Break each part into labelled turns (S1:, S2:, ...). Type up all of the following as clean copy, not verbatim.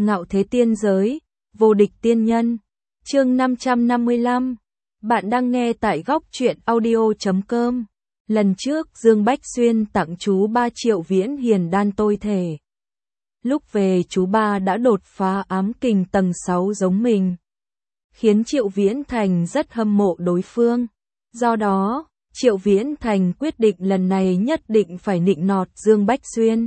S1: Ngạo thế tiên giới, vô địch tiên nhân. Chương 555. Bạn đang nghe tại góc truyện audio.com. Lần trước Dương Bách Xuyên tặng chú 3 triệu viễn hiền đan tôi thể. Lúc về chú ba đã đột phá ám kình tầng 6 giống mình, khiến Triệu Viễn Thành rất hâm mộ đối phương. Do đó, Triệu Viễn Thành quyết định lần này nhất định phải nịnh nọt Dương Bách Xuyên.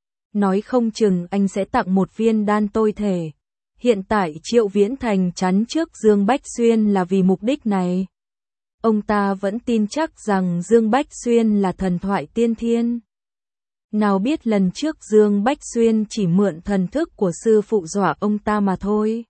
S1: Nói không chừng anh sẽ tặng một viên đan tôi thể. Hiện tại Triệu Viễn Thành chắn trước Dương Bách Xuyên là vì mục đích này. Ông ta vẫn tin chắc rằng Dương Bách Xuyên là thần thoại tiên thiên. Nào biết lần trước Dương Bách Xuyên chỉ mượn thần thức của sư phụ dọa ông ta mà thôi.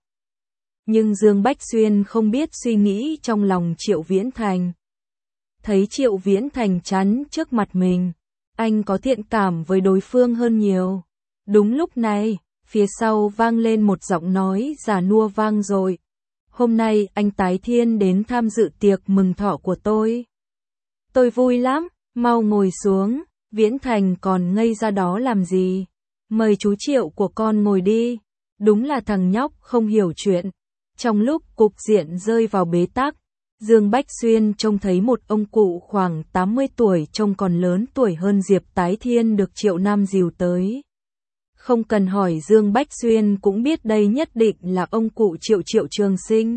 S1: Nhưng Dương Bách Xuyên không biết suy nghĩ trong lòng Triệu Viễn Thành. Thấy Triệu Viễn Thành chắn trước mặt mình, anh có thiện cảm với đối phương hơn nhiều. Đúng lúc này, phía sau vang lên một giọng nói già nua vang dội. Hôm nay anh Tái Thiên đến tham dự tiệc mừng thọ của tôi. Tôi vui lắm, mau ngồi xuống. Viễn Thành còn ngây ra đó làm gì? Mời chú Triệu của con ngồi đi. Đúng là thằng nhóc không hiểu chuyện. Trong lúc cục diện rơi vào bế tắc, Dương Bách Xuyên trông thấy một ông cụ khoảng 80 tuổi trông còn lớn tuổi hơn Diệp Tái Thiên được Triệu Nam dìu tới. Không cần hỏi Dương Bách Xuyên cũng biết đây nhất định là ông cụ Triệu Trường Sinh.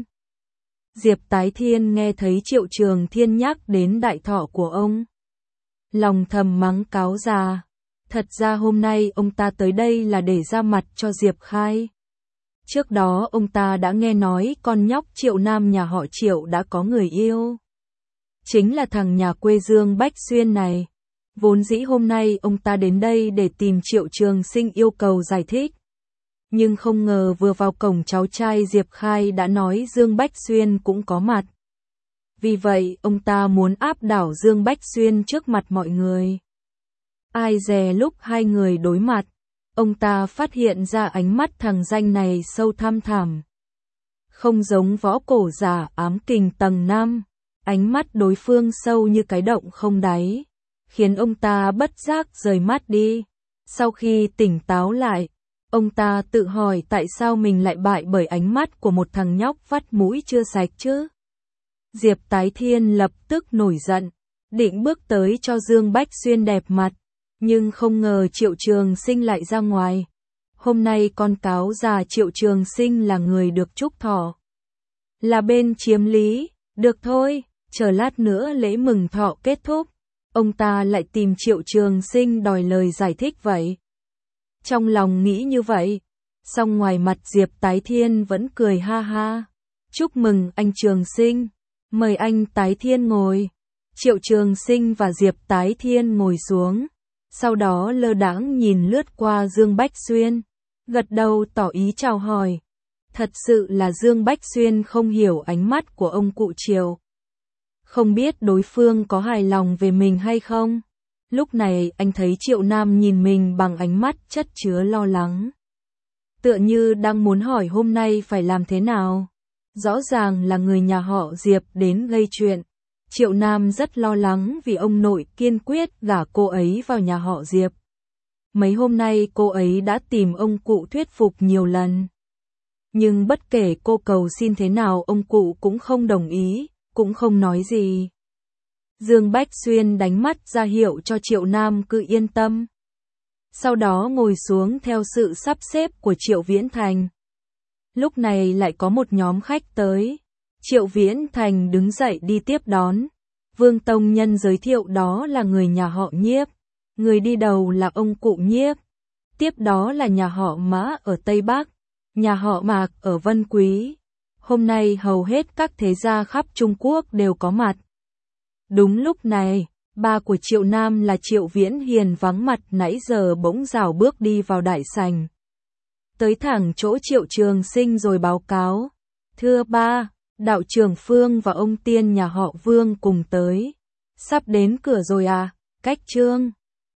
S1: Diệp Tái Thiên nghe thấy Triệu Trường Thiên nhắc đến đại thọ của ông, lòng thầm mắng cáo già. Thật ra hôm nay ông ta tới đây là để ra mặt cho Diệp Khai. Trước đó ông ta đã nghe nói con nhóc Triệu Nam nhà họ Triệu đã có người yêu. Chính là thằng nhà quê Dương Bách Xuyên này. Vốn dĩ hôm nay ông ta đến đây để tìm Triệu Trường Sinh yêu cầu giải thích. Nhưng không ngờ vừa vào cổng cháu trai Diệp Khai đã nói Dương Bách Xuyên cũng có mặt. Vì vậy ông ta muốn áp đảo Dương Bách Xuyên trước mặt mọi người. Ai dè lúc hai người đối mặt, ông ta phát hiện ra ánh mắt thằng danh này sâu thăm thẳm. Không giống võ cổ giả ám kình tầng 5, ánh mắt đối phương sâu như cái động không đáy, khiến ông ta bất giác rời mắt đi. Sau khi tỉnh táo lại, ông ta tự hỏi tại sao mình lại bại bởi ánh mắt của một thằng nhóc vắt mũi chưa sạch chứ. Diệp Tái Thiên lập tức nổi giận, định bước tới cho Dương Bách Xuyên đẹp mặt, nhưng không ngờ Triệu Trường Sinh lại ra ngoài. Hôm nay con cáo già Triệu Trường Sinh là người được chúc thọ, là bên chiếm lý. Được thôi, chờ lát nữa lễ mừng thọ kết thúc, ông ta lại tìm Triệu Trường Sinh đòi lời giải thích vậy. Trong lòng nghĩ như vậy, song ngoài mặt Diệp Tái Thiên vẫn cười ha ha. Chúc mừng anh Trường Sinh, mời anh Tái Thiên ngồi. Triệu Trường Sinh và Diệp Tái Thiên ngồi xuống, sau đó lơ đãng nhìn lướt qua Dương Bách Xuyên, gật đầu tỏ ý chào hỏi. Thật sự là Dương Bách Xuyên không hiểu ánh mắt của ông cụ Triệu. Không biết đối phương có hài lòng về mình hay không. Lúc này anh thấy Triệu Nam nhìn mình bằng ánh mắt chất chứa lo lắng. Tựa như đang muốn hỏi hôm nay phải làm thế nào. Rõ ràng là người nhà họ Diệp đến gây chuyện. Triệu Nam rất lo lắng vì ông nội kiên quyết gả cô ấy vào nhà họ Diệp. Mấy hôm nay cô ấy đã tìm ông cụ thuyết phục nhiều lần. Nhưng bất kể cô cầu xin thế nào ông cụ cũng không đồng ý, cũng không nói gì. Dương Bách Xuyên đánh mắt ra hiệu cho Triệu Nam cứ yên tâm. Sau đó ngồi xuống theo sự sắp xếp của Triệu Viễn Thành. Lúc này lại có một nhóm khách tới. Triệu Viễn Thành đứng dậy đi tiếp đón. Vương Tông Nhân giới thiệu đó là người nhà họ Nhiếp. Người đi đầu là ông cụ Nhiếp. Tiếp đó là nhà họ Mã ở Tây Bắc, nhà họ Mạc ở Vân Quý. Hôm nay hầu hết các thế gia khắp Trung Quốc đều có mặt. Đúng lúc này, ba của Triệu Nam là Triệu Viễn Hiền vắng mặt nãy giờ bỗng rảo bước đi vào đại sảnh. Tới thẳng chỗ Triệu Trường Sinh rồi báo cáo. Thưa ba, đạo trưởng Phương và ông tiên nhà họ Vương cùng tới. Sắp đến cửa rồi à, cách Trương.